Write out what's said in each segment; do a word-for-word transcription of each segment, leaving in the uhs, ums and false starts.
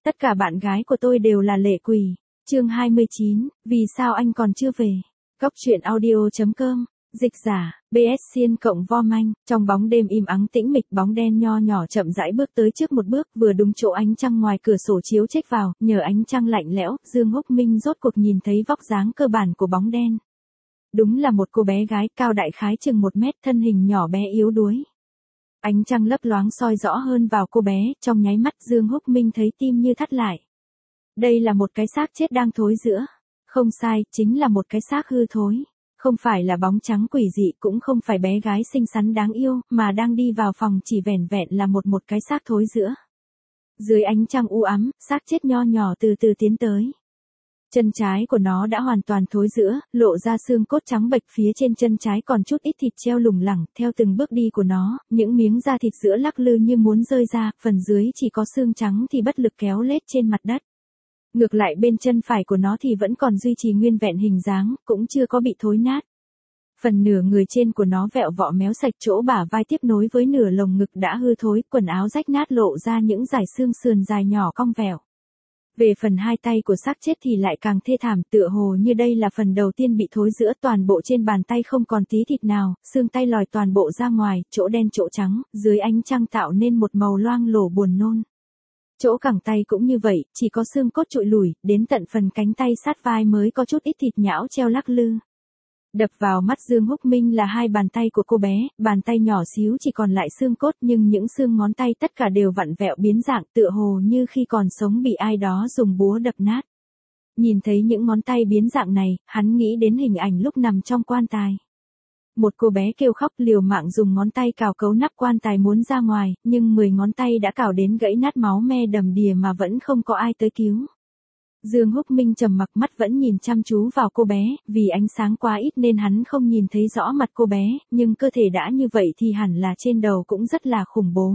Tất cả bạn gái của tôi đều là lệ quỷ. Chương hai mươi chín, vì sao anh còn chưa về? Góc truyện audio chấm com, dịch giả, bê ét Xiên cộng Vo Manh, trong bóng đêm im ắng tĩnh mịch bóng đen nho nhỏ chậm rãi bước tới trước một bước, vừa đúng chỗ ánh trăng ngoài cửa sổ chiếu chếch vào, nhờ ánh trăng lạnh lẽo, Dương Húc Minh rốt cuộc nhìn thấy vóc dáng cơ bản của bóng đen. Đúng là một cô bé gái cao đại khái chừng một mét, thân hình nhỏ bé yếu đuối. Ánh trăng lấp loáng soi rõ hơn vào cô bé, trong nháy mắt Dương Húc Minh thấy tim như thắt lại. Đây là một cái xác chết đang thối rữa. Không sai, chính là một cái xác hư thối. Không phải là bóng trắng quỷ dị, cũng không phải bé gái xinh xắn đáng yêu, mà đang đi vào phòng chỉ vẻn vẹn là một một cái xác thối rữa. Dưới ánh trăng u ám, xác chết nho nhỏ từ từ tiến tới. Chân trái của nó đã hoàn toàn thối rữa, lộ ra xương cốt trắng bệch, phía trên chân trái còn chút ít thịt treo lủng lẳng, theo từng bước đi của nó, những miếng da thịt giữa lắc lư như muốn rơi ra, phần dưới chỉ có xương trắng thì bất lực kéo lết trên mặt đất. Ngược lại bên chân phải của nó thì vẫn còn duy trì nguyên vẹn hình dáng, cũng chưa có bị thối nát. Phần nửa người trên của nó vẹo vọ méo sạch, chỗ bả vai tiếp nối với nửa lồng ngực đã hư thối, quần áo rách nát lộ ra những dải xương sườn dài nhỏ cong vẹo. Về phần hai tay của xác chết thì lại càng thê thảm, tựa hồ như đây là phần đầu tiên bị thối rữa, toàn bộ trên bàn tay không còn tí thịt nào, xương tay lòi toàn bộ ra ngoài, chỗ đen chỗ trắng, dưới ánh trăng tạo nên một màu loang lổ buồn nôn. Chỗ cẳng tay cũng như vậy, chỉ có xương cốt trụi lủi, đến tận phần cánh tay sát vai mới có chút ít thịt nhão treo lắc lư. Đập vào mắt Dương Húc Minh là hai bàn tay của cô bé, bàn tay nhỏ xíu chỉ còn lại xương cốt, nhưng những xương ngón tay tất cả đều vặn vẹo biến dạng, tựa hồ như khi còn sống bị ai đó dùng búa đập nát. Nhìn thấy những ngón tay biến dạng này, hắn nghĩ đến hình ảnh lúc nằm trong quan tài. Một cô bé kêu khóc liều mạng dùng ngón tay cào cấu nắp quan tài muốn ra ngoài, nhưng mười ngón tay đã cào đến gãy nát, máu me đầm đìa mà vẫn không có ai tới cứu. Dương Húc Minh trầm mặc, mắt vẫn nhìn chăm chú vào cô bé, vì ánh sáng quá ít nên hắn không nhìn thấy rõ mặt cô bé, nhưng cơ thể đã như vậy thì hẳn là trên đầu cũng rất là khủng bố.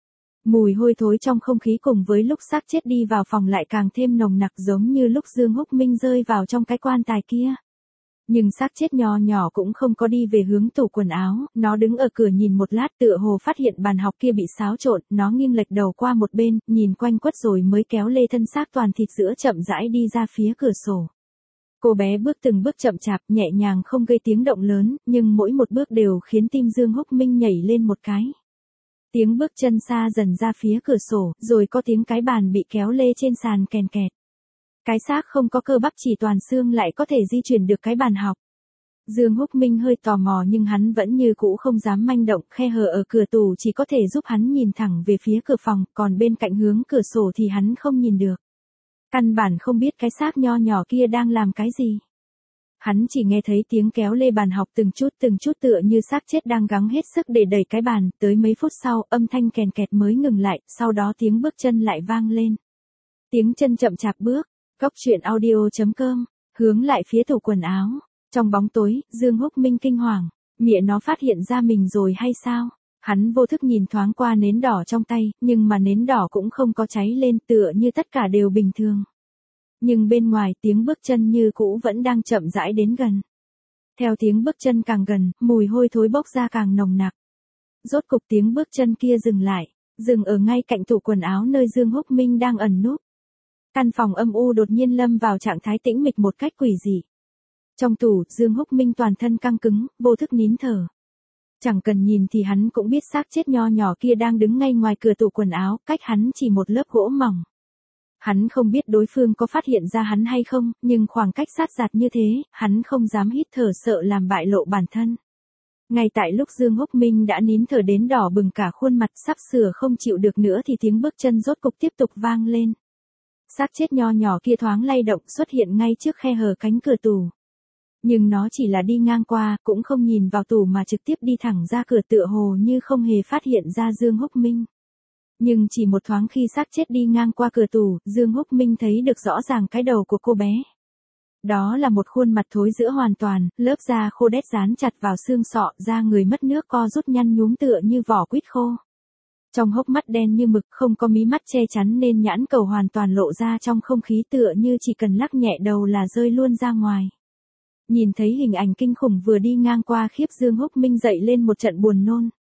Mùi hôi thối trong không khí cùng với lúc xác chết đi vào phòng lại càng thêm nồng nặc, giống như lúc Dương Húc Minh rơi vào trong cái quan tài kia. Nhưng xác chết nho nhỏ cũng không có đi về hướng tủ quần áo, nó đứng ở cửa nhìn một lát, tựa hồ phát hiện bàn học kia bị xáo trộn, nó nghiêng lệch đầu qua một bên, nhìn quanh quất rồi mới kéo lê thân xác toàn thịt giữa chậm rãi đi ra phía cửa sổ. Cô bé bước từng bước chậm chạp, nhẹ nhàng không gây tiếng động lớn, nhưng mỗi một bước đều khiến tim Dương Húc Minh nhảy lên một cái. Tiếng bước chân xa dần ra phía cửa sổ, rồi có tiếng cái bàn bị kéo lê trên sàn kèn kẹt. Cái xác không có cơ bắp, chỉ toàn xương lại có thể di chuyển được cái bàn học. Dương Húc Minh hơi tò mò nhưng hắn vẫn như cũ không dám manh động, khe hở ở cửa tủ chỉ có thể giúp hắn nhìn thẳng về phía cửa phòng, còn bên cạnh hướng cửa sổ thì hắn không nhìn được. Căn bản không biết cái xác nho nhỏ kia đang làm cái gì. Hắn chỉ nghe thấy tiếng kéo lê bàn học từng chút từng chút, tựa như xác chết đang gắng hết sức để đẩy cái bàn, tới mấy phút sau, âm thanh kèn kẹt mới ngừng lại, sau đó tiếng bước chân lại vang lên. Tiếng chân chậm chạp bước. Góc truyện audio chấm com, hướng lại phía tủ quần áo. Trong bóng tối, Dương Húc Minh kinh hoàng, mẹ nó phát hiện ra mình rồi hay sao? Hắn vô thức nhìn thoáng qua nến đỏ trong tay, nhưng mà nến đỏ cũng không có cháy lên, tựa như tất cả đều bình thường. Nhưng bên ngoài tiếng bước chân như cũ vẫn đang chậm rãi đến gần. Theo tiếng bước chân càng gần, mùi hôi thối bốc ra càng nồng nặc. Rốt cục tiếng bước chân kia dừng lại, dừng ở ngay cạnh tủ quần áo nơi Dương Húc Minh đang ẩn núp. Căn phòng âm u đột nhiên lâm vào trạng thái tĩnh mịch một cách quỷ dị. Trong tủ, Dương Húc Minh toàn thân căng cứng, vô thức nín thở. Chẳng cần nhìn thì hắn cũng biết xác chết nho nhỏ kia đang đứng ngay ngoài cửa tủ quần áo, cách hắn chỉ một lớp gỗ mỏng. Hắn không biết đối phương có phát hiện ra hắn hay không, nhưng khoảng cách sát giạt như thế, hắn không dám hít thở sợ làm bại lộ bản thân. Ngay tại lúc Dương Húc Minh đã nín thở đến đỏ bừng cả khuôn mặt, sắp sửa không chịu được nữa thì tiếng bước chân rốt cục tiếp tục vang lên. Xác chết nho nhỏ kia thoáng lay động, xuất hiện ngay trước khe hở cánh cửa tủ. Nhưng nó chỉ là đi ngang qua, cũng không nhìn vào tủ mà trực tiếp đi thẳng ra cửa, tựa hồ như không hề phát hiện ra Dương Húc Minh. Nhưng chỉ một thoáng khi xác chết đi ngang qua cửa tủ, Dương Húc Minh thấy được rõ ràng cái đầu của cô bé. Đó là một khuôn mặt thối rữa hoàn toàn, lớp da khô đét dán chặt vào xương sọ, da người mất nước co rút nhăn nhúm tựa như vỏ quýt khô. Trong hốc mắt đen như mực, không có mí mắt che chắn nên nhãn cầu hoàn toàn lộ ra trong không khí, tựa như chỉ cần lắc nhẹ đầu là rơi luôn ra ngoài. Nhìn thấy hình ảnh kinh khủng vừa đi ngang qua, khiếp Dương Húc Minh dậy lên một trận buồn nôn.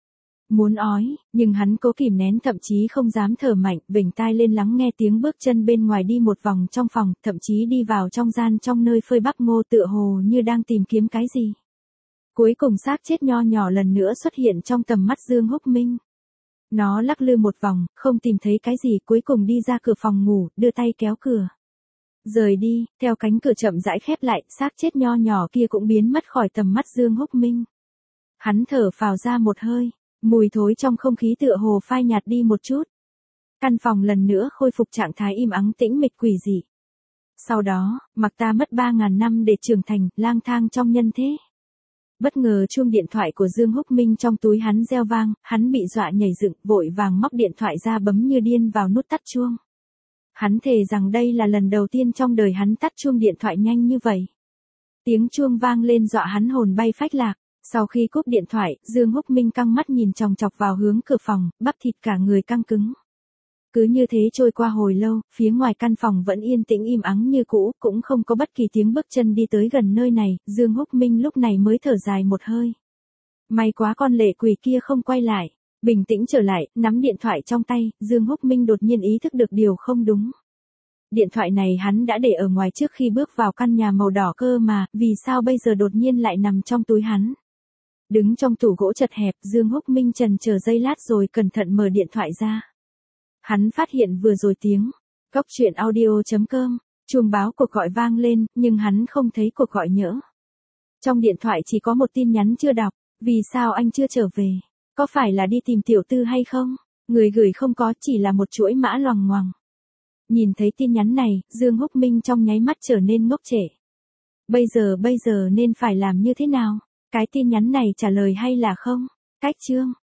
muốn ói, nhưng hắn cố kìm nén thậm chí không dám thở mạnh, vểnh tai lên lắng nghe tiếng bước chân bên ngoài đi một vòng trong phòng, thậm chí đi vào trong gian trong nơi phơi bắp ngô tựa hồ như đang tìm kiếm cái gì. Cuối cùng xác chết nho nhỏ lần nữa xuất hiện trong tầm mắt Dương Húc Minh. Nó lắc lư một vòng, không tìm thấy cái gì, cuối cùng đi ra cửa phòng ngủ, đưa tay kéo cửa. Rời đi, theo cánh cửa chậm rãi khép lại, xác chết nho nhỏ kia cũng biến mất khỏi tầm mắt Dương Húc Minh. Hắn thở phào ra một hơi, mùi thối trong không khí tựa hồ phai nhạt đi một chút. Căn phòng lần nữa khôi phục trạng thái im ắng tĩnh mịch quỷ dị. Sau đó, mặc ta mất ba ngàn năm để trưởng thành, lang thang trong nhân thế. Bất ngờ chuông điện thoại của Dương Húc Minh trong túi hắn reo vang, hắn bị dọa nhảy dựng, vội vàng móc điện thoại ra bấm như điên vào nút tắt chuông. Hắn thề rằng đây là lần đầu tiên trong đời hắn tắt chuông điện thoại nhanh như vậy. Tiếng chuông vang lên dọa hắn hồn bay phách lạc. Sau khi cúp điện thoại, Dương Húc Minh căng mắt nhìn chòng chọc vào hướng cửa phòng, bắp thịt cả người căng cứng. Cứ như thế trôi qua hồi lâu, phía ngoài căn phòng vẫn yên tĩnh im ắng như cũ, cũng không có bất kỳ tiếng bước chân đi tới gần nơi này, Dương Húc Minh lúc này mới thở dài một hơi. May quá con lệ quỷ kia không quay lại. Bình tĩnh trở lại, nắm điện thoại trong tay, Dương Húc Minh đột nhiên ý thức được điều không đúng. Điện thoại này hắn đã để ở ngoài trước khi bước vào căn nhà màu đỏ cơ mà, vì sao bây giờ đột nhiên lại nằm trong túi hắn. Đứng trong tủ gỗ chật hẹp, Dương Húc Minh trần chờ giây lát rồi cẩn thận mở điện thoại ra. Hắn phát hiện vừa rồi tiếng cóc truyện audio chấm com, chuông báo cuộc gọi vang lên, nhưng hắn không thấy cuộc gọi nhỡ. Trong điện thoại chỉ có một tin nhắn chưa đọc, vì sao anh chưa trở về? Có phải là đi tìm tiểu tư hay không? Người gửi không có, chỉ là một chuỗi mã loằng ngoằng. Nhìn thấy tin nhắn này, Dương Húc Minh trong nháy mắt trở nên ngốc trệ. Bây giờ bây giờ nên phải làm như thế nào? Cái tin nhắn này trả lời hay là không? Cách chương